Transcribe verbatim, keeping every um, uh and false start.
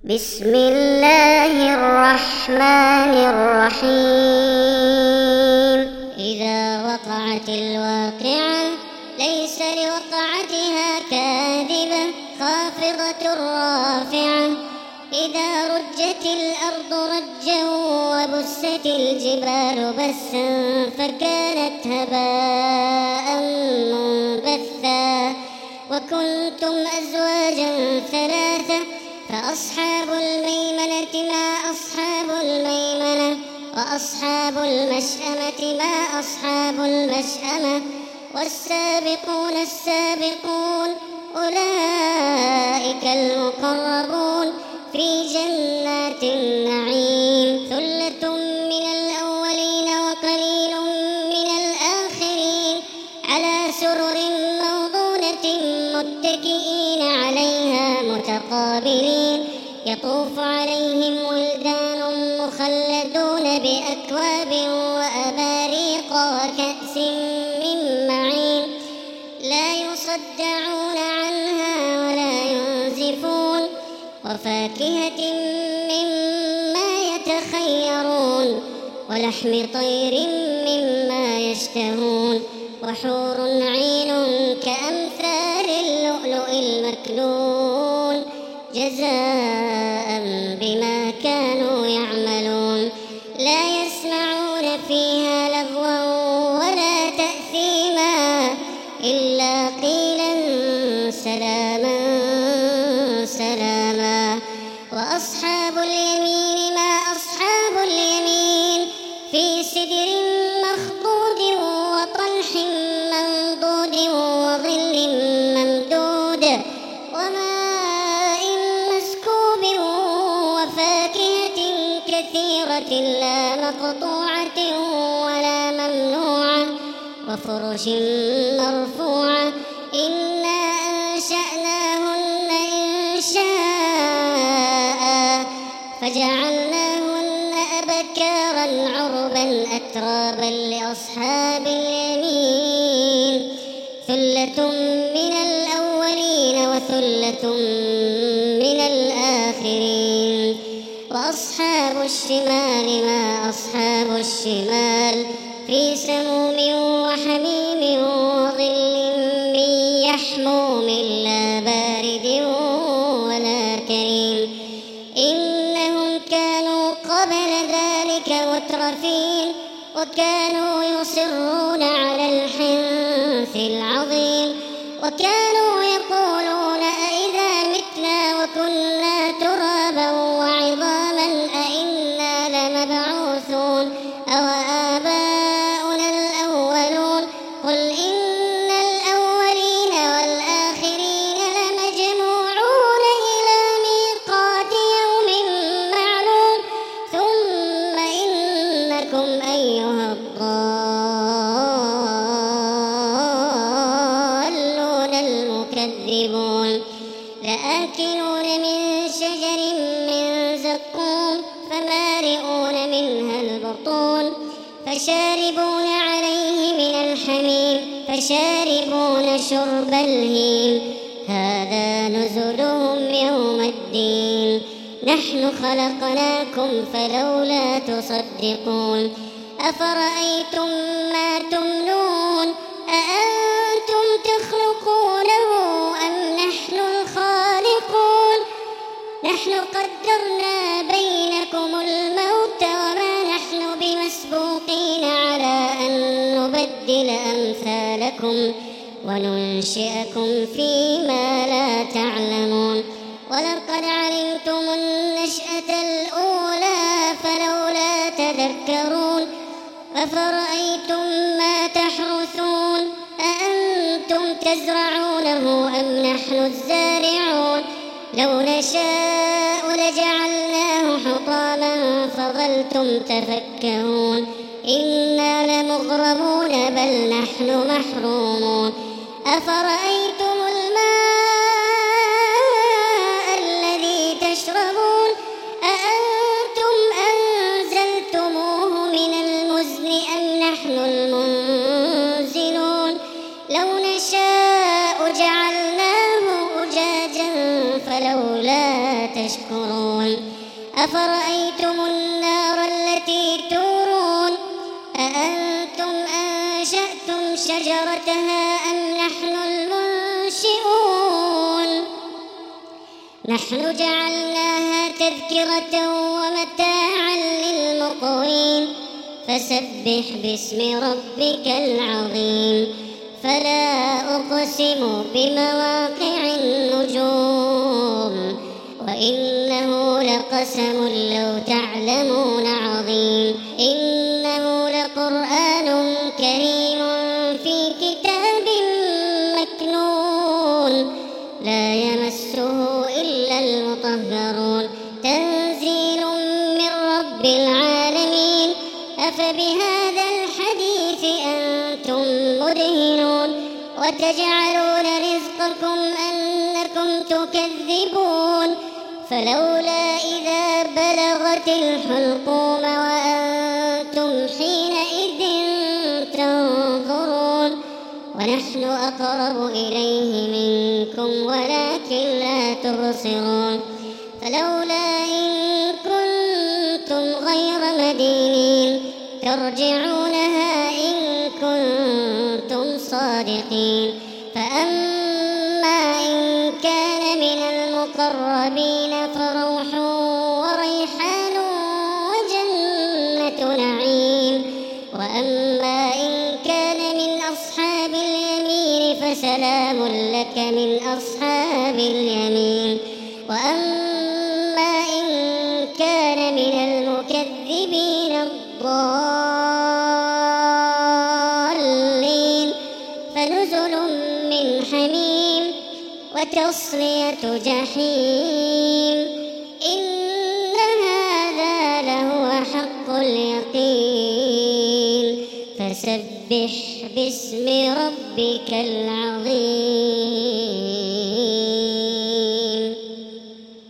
بسم الله الرحمن الرحيم. إذا وقعت الواقعة ليس لوقعتها كاذبة خافضة رافعة. إذا رجت الأرض رجا وبست الجبال بسا فكانت هباء منبثا وكنتم أزواجا ثلاثة فأصحاب الميمنة ما أصحاب الميمنة وأصحاب المشأمة ما أصحاب المشأمة والسابقون السابقون أولئك المقربون في جنات النعيم. ثلة من الأولين وقليل من الآخرين على سرر موضونة متكئين عليها متقابلين يطوف عليهم ولدان مخلدون بأكواب وأباريق وكأس من معين لا يصدعون عنها ولا ينزفون وفاكهة مما يتخيرون ولحم طير مما يشتهون وحور عين كأمثال اللؤلؤ المكنون جزاء بما كانوا يعملون. لا يسمعون فيها لغوا ولا تأثيما إلا قيلا سلاما سلاما. وأصحاب اليمين ما أصحاب اليمين في سدر مخضود وطلح منضود وظل ممدود وماء مسكوب وفاكهة كثيرة لا مقطوعة ولا ممنوعة وفرش مرفوعة. إنا أنشأناهن إنشاء فجعلناهن أبكارا عربا أترابا لأصحاب اليمين. ثلة من الأولين وثلة من الآخرين. وأصحاب الشمال ما أصحاب الشمال في سموم وحميم وظل من يحموم لا بارد ولا كريم. إنهم كانوا قبل ذلك مترفين وكانوا يصرون على الحنث العظيم وكانوا يقولون أئذا متنا وكنا ترابا وعظاما أئنا لمبعوثون أو آباؤنا الأولون. قل إن الأولين والآخرين لمجموعون إلى ميقات يوم معلوم ثم إنكم أيها الضالون المكذبون لآكلون من شجر من زقوم فمالئون منها البطون فشاربون عليه من الحميم فشاربون شرب الهيم. هذا نزلهم يوم الدين. نحن خلقناكم فلولا تصدقون. أفرأيتم ما تمنون أأنتم تخلقونه أم نحن الخالقون. نحن قدرنا بينكم الموت وما نحن بمسبوقين على أن نبدل أمثالكم وننشئكم فيما لا تعلمون. ولقد علمتم النشأة الأولى فلولا تذكرون. أفرأيتم ما تحرثون أأنتم تزرعونه أم نحن الزارعون. لو نشاء لجعلناه حطاما فظلتم تفكهون. إنا لمغرمون بل نحن محرومون. أفرأيتم الماء الذي تشربون أأنتم أنزلتموه من المزن أم نحن المنزلون. لو نشاء جعلناه أجاجا فلولا تشكرون. تشكرون أفرأيتم النار التي تورون أأنتم أنشأتم شجرتها أم نحن المنشئون نحن جعلناها تذكرة ومتاعا للمقوين فسبح باسم ربك العظيم فلا أقسم بمواقع النجوم وإنه لقسم لو تعلمون عظيم إنه لقرآن كريم في كتاب مكنون لا يمسه إلا المطهرون تنزيل من رب العالمين أفبهذا الحديث أنتم مدهنون وتجعلون رزقكم أنكم تكذبون فلولا إذا بلغت الحلقوم وأنتم حينئذ تنظرون ونحن أقرب إليه منكم ولكن لا تبصرون فلولا إن كنتم غير مدينين ترجعونها إن كنتم صادقين فأما إن كان من المقربين فروح وريحان وجنة نعيم وأما إن كان من أصحاب اليمين فسلام لك من أصحاب اليمين وأما إن كان من المكذبين الضالين فنزل من حميم وتصلية جحيم إن هذا لهو حق اليقين فسبح باسم ربك العظيم.